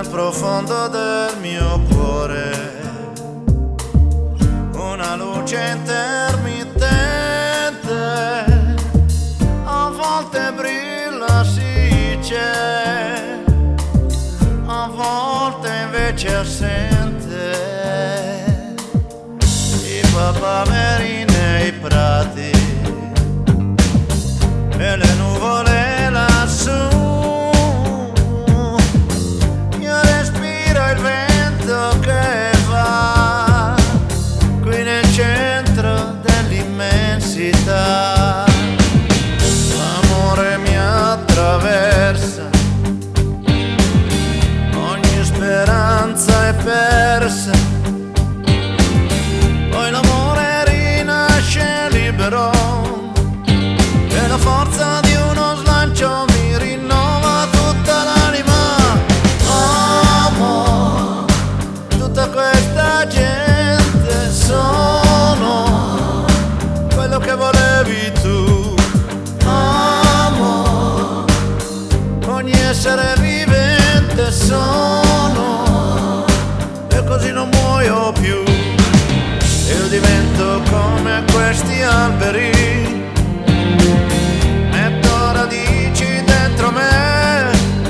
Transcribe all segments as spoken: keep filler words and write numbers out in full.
nel profondo del mio cuore una luce intermittente, a volte brilla sì c'è, a volte invece è assente. I papaveri nei prati e le nuvole lassù, io respiro il vento che va qui nel centro dell'immensità. L'amore mi attraversa, ogni speranza è persa, poi l'amore rinasce libero e la forza di uno slancio mi rinnova tutta l'anima. Amo tutta questa gente, sono quello che volevi tu. Amo ogni essere vivente, sono e così non muoio più. Io divento come questi alberi, metto radici dentro me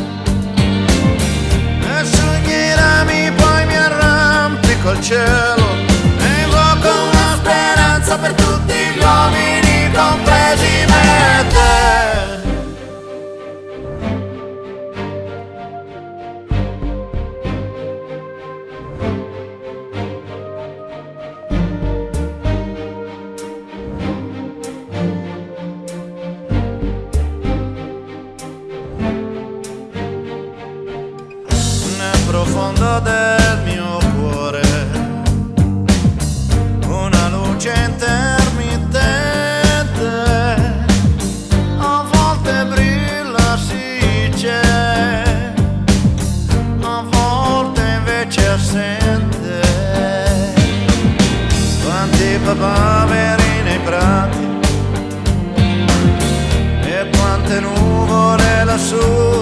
e sugli rami poi mi arrampico al cielo e invoco una speranza per tutti gli uomini, compresi me e te. Profondo del mio cuore una luce intermittente, a volte brilla sì c'è, a volte invece è assente. Quanti papaveri nei prati e quante nuvole lassù,